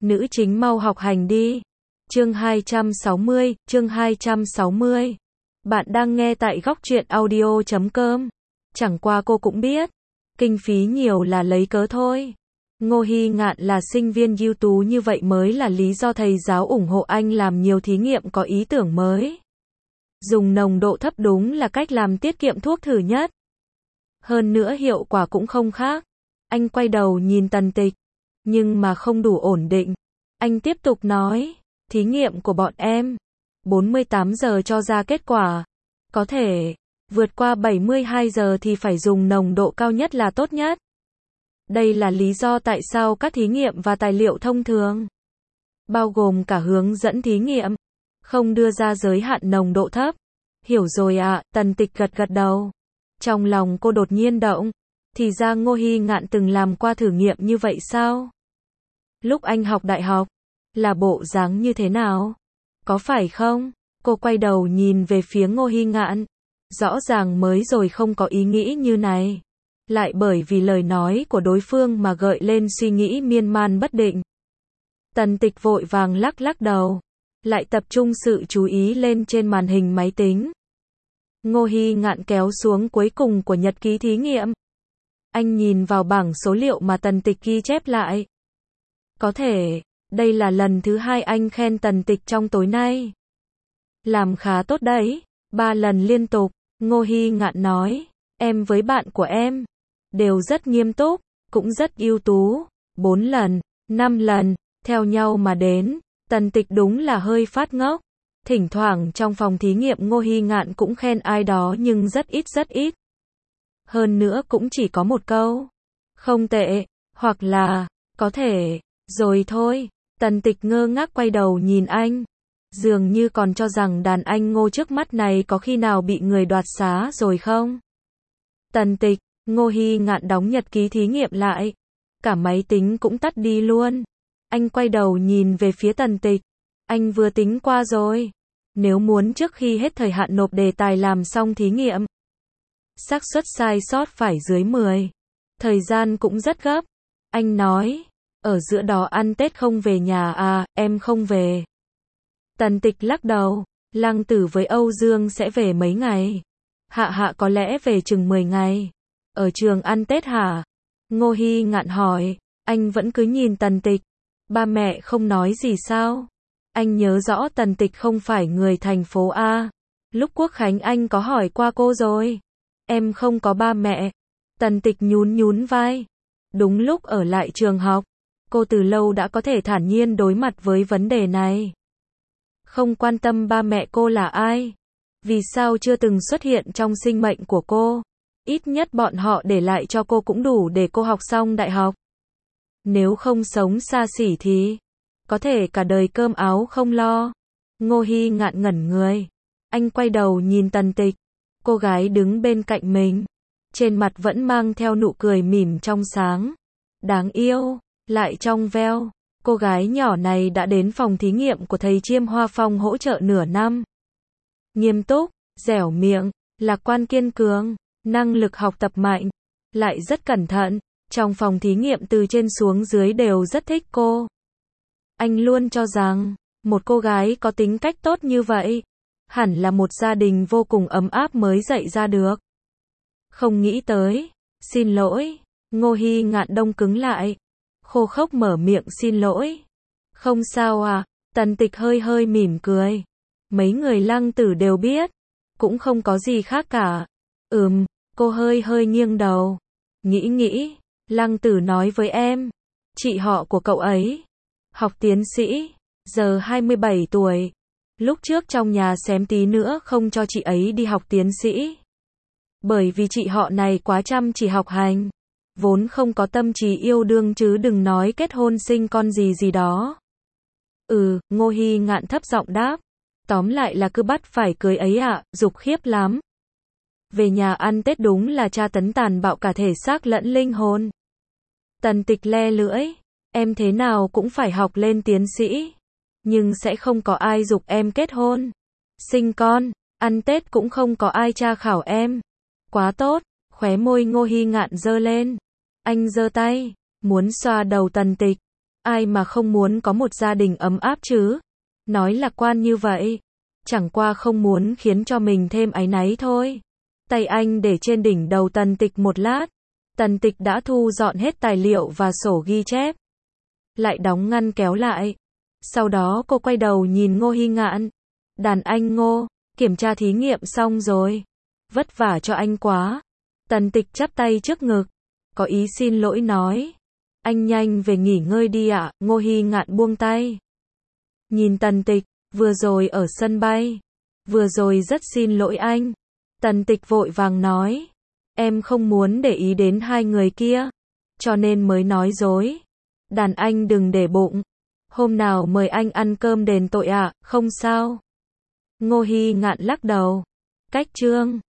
Nữ chính mau học hành đi. Chương 260. Bạn đang nghe tại góc truyện audio.com. Chẳng qua cô cũng biết, kinh phí nhiều là lấy cớ thôi. Ngô Hy Ngạn là sinh viên ưu tú như vậy mới là lý do thầy giáo ủng hộ anh làm nhiều thí nghiệm có ý tưởng mới. Dùng nồng độ thấp đúng là cách làm tiết kiệm thuốc thử nhất. Hơn nữa hiệu quả cũng không khác. Anh quay đầu nhìn Tần Tịch, nhưng mà không đủ ổn định. Anh tiếp tục nói, thí nghiệm của bọn em, 48 giờ cho ra kết quả. Có thể, vượt qua 72 giờ thì phải dùng nồng độ cao nhất là tốt nhất. Đây là lý do tại sao các thí nghiệm và tài liệu thông thường, bao gồm cả hướng dẫn thí nghiệm, không đưa ra giới hạn nồng độ thấp. Hiểu rồi ạ, Tần Tịch gật đầu. Trong lòng cô đột nhiên động, thì ra Ngô Hy Ngạn từng làm qua thử nghiệm như vậy sao? Lúc anh học đại học, là bộ dáng như thế nào? Có phải không? Cô quay đầu nhìn về phía Ngô Hy Ngạn. Rõ ràng mới rồi không có ý nghĩ như này. Lại bởi vì lời nói của đối phương mà gợi lên suy nghĩ miên man bất định. Tần Tịch vội vàng lắc đầu. Lại tập trung sự chú ý lên trên màn hình máy tính. Ngô Hy Ngạn kéo xuống cuối cùng của nhật ký thí nghiệm. Anh nhìn vào bảng số liệu mà Tần Tịch ghi chép lại. Có thể, đây là lần thứ 2 anh khen Tần Tịch trong tối nay. Làm khá tốt đấy, 3 lần liên tục. Ngô Hy Ngạn nói, em với bạn của em đều rất nghiêm túc, cũng rất ưu tú. 4 lần, 5 lần, theo nhau mà đến. Tần Tịch đúng là hơi phát ngốc. Thỉnh thoảng trong phòng thí nghiệm Ngô Hy Ngạn cũng khen ai đó nhưng rất ít. Hơn nữa cũng chỉ có một câu. Không tệ, hoặc là, có thể, rồi thôi. Tần Tịch ngơ ngác quay đầu nhìn anh. Dường như còn cho rằng đàn anh Ngô trước mắt này có khi nào bị người đoạt xá rồi không? Tần Tịch, Ngô Hy Ngạn đóng nhật ký thí nghiệm lại. Cả máy tính cũng tắt đi luôn. Anh quay đầu nhìn về phía Tần Tịch. Anh vừa tính qua rồi. Nếu muốn trước khi hết thời hạn nộp đề tài làm xong thí nghiệm, xác suất sai sót phải dưới 10. Thời gian cũng rất gấp. Anh nói, ở giữa đó ăn Tết không về nhà à, em không về. Tần Tịch lắc đầu, Lăng Tử với Âu Dương sẽ về mấy ngày. Hạ có lẽ về chừng 10 ngày. Ở trường ăn Tết hả? Ngô Hy Ngạn hỏi, anh vẫn cứ nhìn Tần Tịch. Ba mẹ không nói gì sao? Anh nhớ rõ Tần Tịch không phải người thành phố A. Lúc Quốc Khánh anh có hỏi qua cô rồi. Em không có ba mẹ. Tần Tịch nhún vai. Đúng lúc ở lại trường học, cô từ lâu đã có thể thản nhiên đối mặt với vấn đề này. Không quan tâm ba mẹ cô là ai. Vì sao chưa từng xuất hiện trong sinh mệnh của cô. Ít nhất bọn họ để lại cho cô cũng đủ để cô học xong đại học. Nếu không sống xa xỉ thì có thể cả đời cơm áo không lo. Ngô Hy Ngạn ngẩn người. Anh quay đầu nhìn Tần Tịch. Cô gái đứng bên cạnh mình. Trên mặt vẫn mang theo nụ cười mỉm trong sáng. Đáng yêu, lại trong veo. Cô gái nhỏ này đã đến phòng thí nghiệm của thầy Chiêm Hoa Phong hỗ trợ nửa năm. Nghiêm túc, dẻo miệng, lạc quan kiên cường, năng lực học tập mạnh, lại rất cẩn thận. Trong phòng thí nghiệm từ trên xuống dưới đều rất thích cô. Anh luôn cho rằng, một cô gái có tính cách tốt như vậy, hẳn là một gia đình vô cùng ấm áp mới dạy ra được. Không nghĩ tới, xin lỗi. Ngô Hy Ngạn đông cứng lại, khô khốc mở miệng xin lỗi. Không sao à, Tần Tịch hơi mỉm cười. Mấy người Lăng Tử đều biết, cũng không có gì khác cả. Cô hơi nghiêng đầu. Nghĩ, Lăng Tử nói với em, chị họ của cậu ấy, học tiến sĩ, giờ 27 tuổi. Lúc trước trong nhà xém tí nữa không cho chị ấy đi học tiến sĩ. Bởi vì chị họ này quá chăm chỉ học hành. Vốn không có tâm trí yêu đương chứ đừng nói kết hôn sinh con gì đó. Ngô Hy Ngạn thấp giọng đáp. Tóm lại là cứ bắt phải cưới ấy ạ, dục khiếp lắm. Về nhà ăn Tết đúng là tra tấn tàn bạo cả thể xác lẫn linh hồn. Tần Tịch le lưỡi. Em thế nào cũng phải học lên tiến sĩ. Nhưng sẽ không có ai giục em kết hôn, sinh con, ăn Tết cũng không có ai tra khảo em. Quá tốt, khóe môi Ngô Hy Ngạn giơ lên. Anh giơ tay, muốn xoa đầu Tần Tịch. Ai mà không muốn có một gia đình ấm áp chứ? Nói lạc quan như vậy, chẳng qua không muốn khiến cho mình thêm áy náy thôi. Tay anh để trên đỉnh đầu Tần Tịch một lát. Tần Tịch đã thu dọn hết tài liệu và sổ ghi chép. Lại đóng ngăn kéo lại. Sau đó cô quay đầu nhìn Ngô Hy Ngạn. Đàn anh Ngô, kiểm tra thí nghiệm xong rồi. Vất vả cho anh quá. Tần Tịch chắp tay trước ngực. Có ý xin lỗi nói. Anh nhanh về nghỉ ngơi đi ạ. Ngô Hy Ngạn buông tay. Nhìn Tần Tịch, vừa rồi ở sân bay. Vừa rồi rất xin lỗi anh. Tần Tịch vội vàng nói. Em không muốn để ý đến hai người kia. Cho nên mới nói dối. Đàn anh đừng để bụng. Hôm nào mời anh ăn cơm đền tội ạ, không sao. Ngô Hy Ngạn lắc đầu. Cách chương